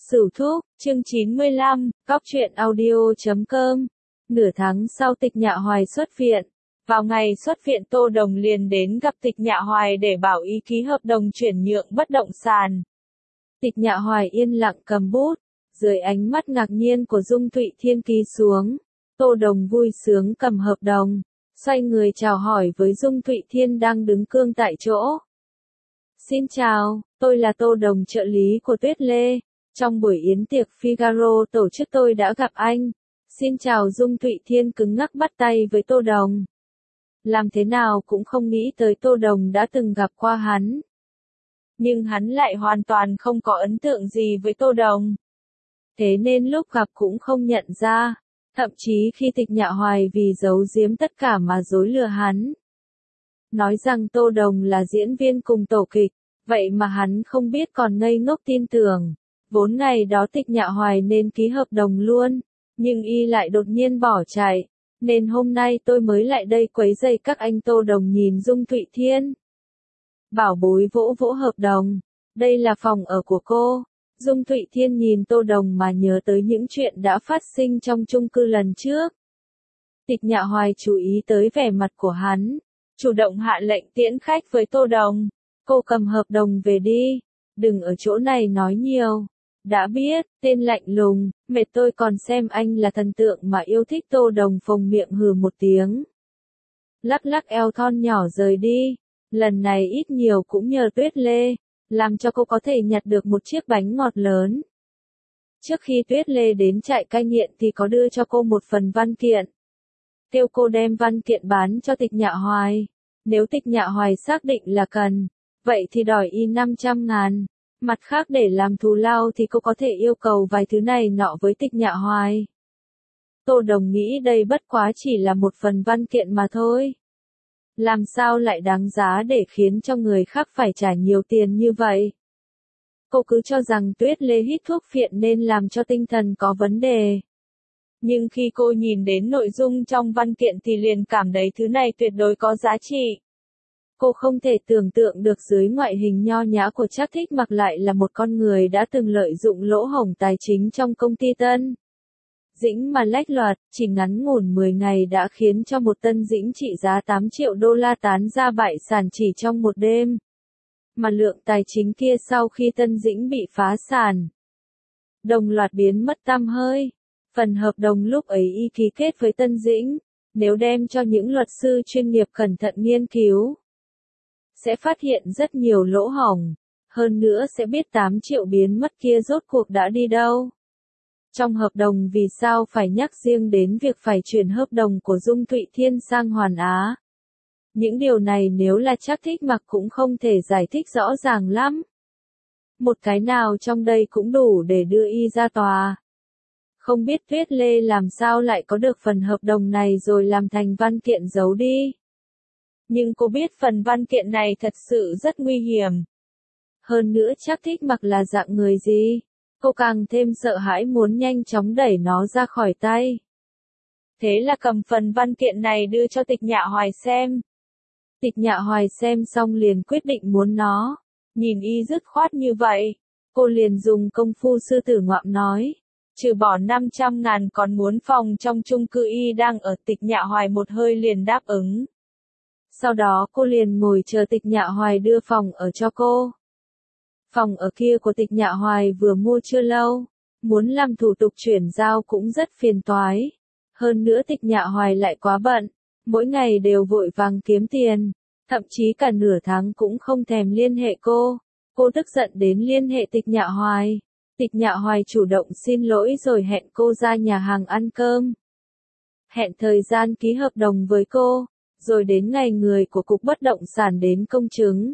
Sửu Thúc, chương 95, Góc truyện audio.com. Nửa tháng sau Tịch Nhạ Hoài xuất viện. Vào ngày xuất viện Tô Đồng liền đến gặp Tịch Nhạ Hoài để bảo ý ký hợp đồng chuyển nhượng bất động sản. Tịch Nhạ Hoài yên lặng cầm bút, dưới ánh mắt ngạc nhiên của Dung Thụy Thiên ký xuống. Tô Đồng vui sướng cầm hợp đồng, xoay người chào hỏi với Dung Thụy Thiên đang đứng cương tại chỗ. Xin chào, tôi là Tô Đồng, trợ lý của Tuyết Lê. Trong buổi yến tiệc Figaro tổ chức tôi đã gặp anh. Xin chào. Dung Thụy Thiên cứng ngắc bắt tay với Tô Đồng. Làm thế nào cũng không nghĩ tới Tô Đồng đã từng gặp qua hắn. Nhưng hắn lại hoàn toàn không có ấn tượng gì với Tô Đồng. Thế nên lúc gặp cũng không nhận ra. Thậm chí khi Tịch Nhạ Hoài vì giấu giếm tất cả mà dối lừa hắn. Nói rằng Tô Đồng là diễn viên cùng tổ kịch, vậy mà hắn không biết còn ngây ngốc tin tưởng. Vốn ngày đó Tịch Nhạ Hoài nên ký hợp đồng luôn, nhưng y lại đột nhiên bỏ chạy, nên hôm nay tôi mới lại đây quấy rầy các anh. Tô Đồng nhìn Dung Thụy Thiên. Bảo bối vỗ vỗ hợp đồng, đây là phòng ở của cô. Dung Thụy Thiên nhìn Tô Đồng mà nhớ tới những chuyện đã phát sinh trong chung cư lần trước. Tịch Nhạ Hoài chú ý tới vẻ mặt của hắn, chủ động hạ lệnh tiễn khách với Tô Đồng. Cô cầm hợp đồng về đi, đừng ở chỗ này nói nhiều. Đã biết, tên lạnh lùng, mệt tôi còn xem anh là thần tượng mà yêu thích. Tô Đồng phồng miệng hừ một tiếng. Lắc lắc eo thon nhỏ rời đi, lần này ít nhiều cũng nhờ Tuyết Lê, làm cho cô có thể nhặt được một chiếc bánh ngọt lớn. Trước khi Tuyết Lê đến trại cai nghiện thì có đưa cho cô một phần văn kiện. Kêu cô đem văn kiện bán cho Tịch Nhạ Hoài. Nếu Tịch Nhạ Hoài xác định là cần, vậy thì đòi y 500.000. Mặt khác để làm thù lao thì cô có thể yêu cầu vài thứ này nọ với Tịch Nhạ Hoài. Tô Đồng nghĩ đây bất quá chỉ là một phần văn kiện mà thôi. Làm sao lại đáng giá để khiến cho người khác phải trả nhiều tiền như vậy? Cô cứ cho rằng Tuyết Lê hít thuốc phiện nên làm cho tinh thần có vấn đề. Nhưng khi cô nhìn đến nội dung trong văn kiện thì liền cảm thấy thứ này tuyệt đối có giá trị. Cô không thể tưởng tượng được dưới ngoại hình nho nhã của Trác Thích Mặc lại là một con người đã từng lợi dụng lỗ hổng tài chính trong công ty Tân Dĩnh mà lách loạt, chỉ ngắn ngủn 10 ngày đã khiến cho một Tân Dĩnh trị giá 8 triệu đô la tán ra bại sản chỉ trong một đêm. Mà lượng tài chính kia sau khi Tân Dĩnh bị phá sản, đồng loạt biến mất tăm hơi. Phần hợp đồng lúc ấy y ký kết với Tân Dĩnh, nếu đem cho những luật sư chuyên nghiệp cẩn thận nghiên cứu, sẽ phát hiện rất nhiều lỗ hổng, hơn nữa sẽ biết 8 triệu biến mất kia rốt cuộc đã đi đâu. Trong hợp đồng vì sao phải nhắc riêng đến việc phải chuyển hợp đồng của Dung Thụy Thiên sang Hoàn Á? Những điều này nếu là Trác Thích Mặc cũng không thể giải thích rõ ràng lắm. Một cái nào trong đây cũng đủ để đưa y ra tòa. Không biết Tuyết Lê làm sao lại có được phần hợp đồng này rồi làm thành văn kiện giấu đi. Nhưng cô biết phần văn kiện này thật sự rất nguy hiểm. Hơn nữa Trác Thích Mặc là dạng người gì? Cô càng thêm sợ hãi muốn nhanh chóng đẩy nó ra khỏi tay. Thế là cầm phần văn kiện này đưa cho Tịch Nhạ Hoài xem. Tịch Nhạ Hoài xem xong liền quyết định muốn nó. Nhìn y dứt khoát như vậy, cô liền dùng công phu sư tử ngoạm nói. Trừ bỏ 500.000 còn muốn phòng trong chung cư y đang ở. Tịch Nhạ Hoài một hơi liền đáp ứng. Sau đó cô liền ngồi chờ Tịch Nhạ Hoài đưa phòng ở cho cô. Phòng ở kia của Tịch Nhạ Hoài vừa mua chưa lâu, muốn làm thủ tục chuyển giao cũng rất phiền toái. Hơn nữa Tịch Nhạ Hoài lại quá bận, mỗi ngày đều vội vàng kiếm tiền, thậm chí cả nửa tháng cũng không thèm liên hệ cô. Cô tức giận đến liên hệ Tịch Nhạ Hoài. Tịch Nhạ Hoài chủ động xin lỗi rồi hẹn cô ra nhà hàng ăn cơm. Hẹn thời gian ký hợp đồng với cô, rồi đến ngày người của Cục Bất động sản đến công chứng.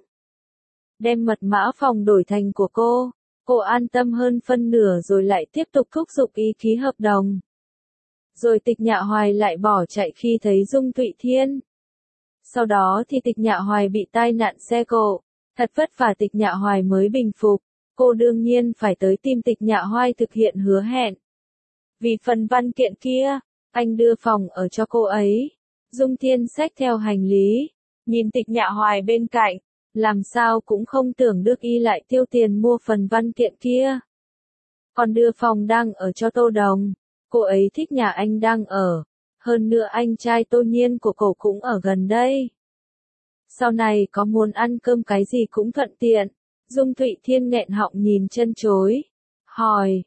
Đem mật mã phòng đổi thành của cô an tâm hơn phân nửa rồi lại tiếp tục thúc giục ý ký hợp đồng. Rồi Tịch Nhạ Hoài lại bỏ chạy khi thấy Dung Thụy Thiên. Sau đó thì Tịch Nhạ Hoài bị tai nạn xe cộ, thật vất vả Tịch Nhạ Hoài mới bình phục. Cô đương nhiên phải tới tìm Tịch Nhạ Hoài thực hiện hứa hẹn. Vì phần văn kiện kia, anh đưa phòng ở cho cô ấy. Dung Thiên xách theo hành lý, nhìn Tịch Nhạ Hoài bên cạnh, làm sao cũng không tưởng được y lại tiêu tiền mua phần văn kiện kia. Con đưa phòng đang ở cho Tô Đồng. Cô ấy thích nhà anh đang ở. Hơn nữa anh trai Tô Nhiên của cậu cũng ở gần đây. Sau này có muốn ăn cơm cái gì cũng thuận tiện. Dung Thụy Thiên nghẹn họng nhìn chân chối. Hỏi,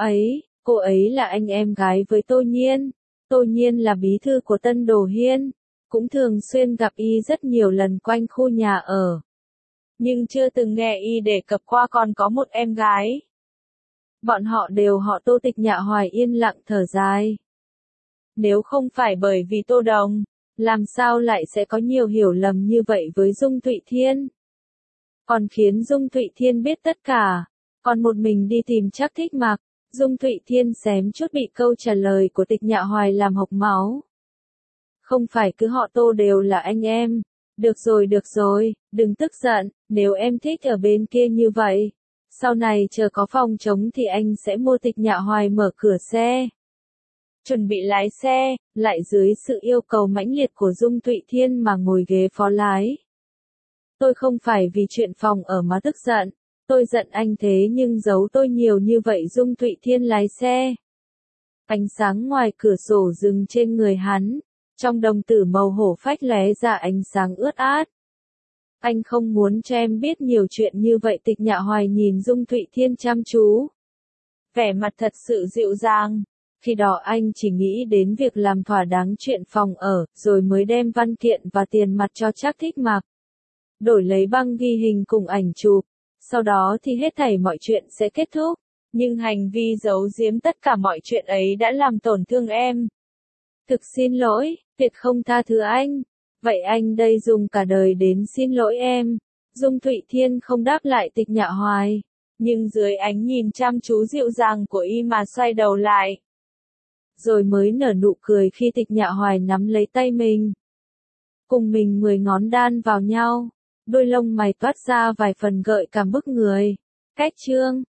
cô ấy là anh em gái với Tô Nhiên. Tô Nhiên là bí thư của Tân Đồ Hiên. Cũng thường xuyên gặp y rất nhiều lần quanh khu nhà ở. Nhưng chưa từng nghe y đề cập qua còn có một em gái. Bọn họ đều họ Tô. Tịch Nhạ Hoài yên lặng thở dài. Nếu không phải bởi vì Tô Đồng, làm sao lại sẽ có nhiều hiểu lầm như vậy với Dung Thụy Thiên? Còn khiến Dung Thụy Thiên biết tất cả, còn một mình đi tìm Trác Thích Mặc. Dung Thụy Thiên xém chút bị câu trả lời của Tịch Nhạ Hoài làm hộc máu. Không phải cứ họ Tô đều là anh em. Được rồi, đừng tức giận, nếu em thích ở bên kia như vậy. Sau này chờ có phòng trống thì anh sẽ mua. Tịch Nhạ Hoài mở cửa xe. Chuẩn bị lái xe, lại dưới sự yêu cầu mãnh liệt của Dung Thụy Thiên mà ngồi ghế phó lái. Tôi không phải vì chuyện phòng ở mà tức giận. Tôi giận anh thế nhưng giấu tôi nhiều như vậy. Dung Thụy Thiên lái xe. Ánh sáng ngoài cửa sổ dừng trên người hắn. Trong đồng tử màu hổ phách lóe ra ánh sáng ướt át. Anh không muốn cho em biết nhiều chuyện như vậy. Tịch Nhạ Hoài nhìn Dung Thụy Thiên chăm chú. Vẻ mặt thật sự dịu dàng. Khi đó anh chỉ nghĩ đến việc làm thỏa đáng chuyện phòng ở, rồi mới đem văn kiện và tiền mặt cho Trác Thích Mặc. Đổi lấy băng ghi hình cùng ảnh chụp. Sau đó thì hết thảy mọi chuyện sẽ kết thúc. Nhưng hành vi giấu giếm tất cả mọi chuyện ấy đã làm tổn thương em. Thực xin lỗi, tuyệt không tha thứ anh. Vậy anh đây dùng cả đời đến xin lỗi em. Dung Thụy Thiên không đáp lại Tịch Nhạ Hoài. Nhưng dưới ánh nhìn chăm chú dịu dàng của y mà xoay đầu lại. Rồi mới nở nụ cười khi Tịch Nhạ Hoài nắm lấy tay mình. Cùng mình 10 ngón đan vào nhau. Đôi lông mày toát ra vài phần gợi cảm bức người. Cách chương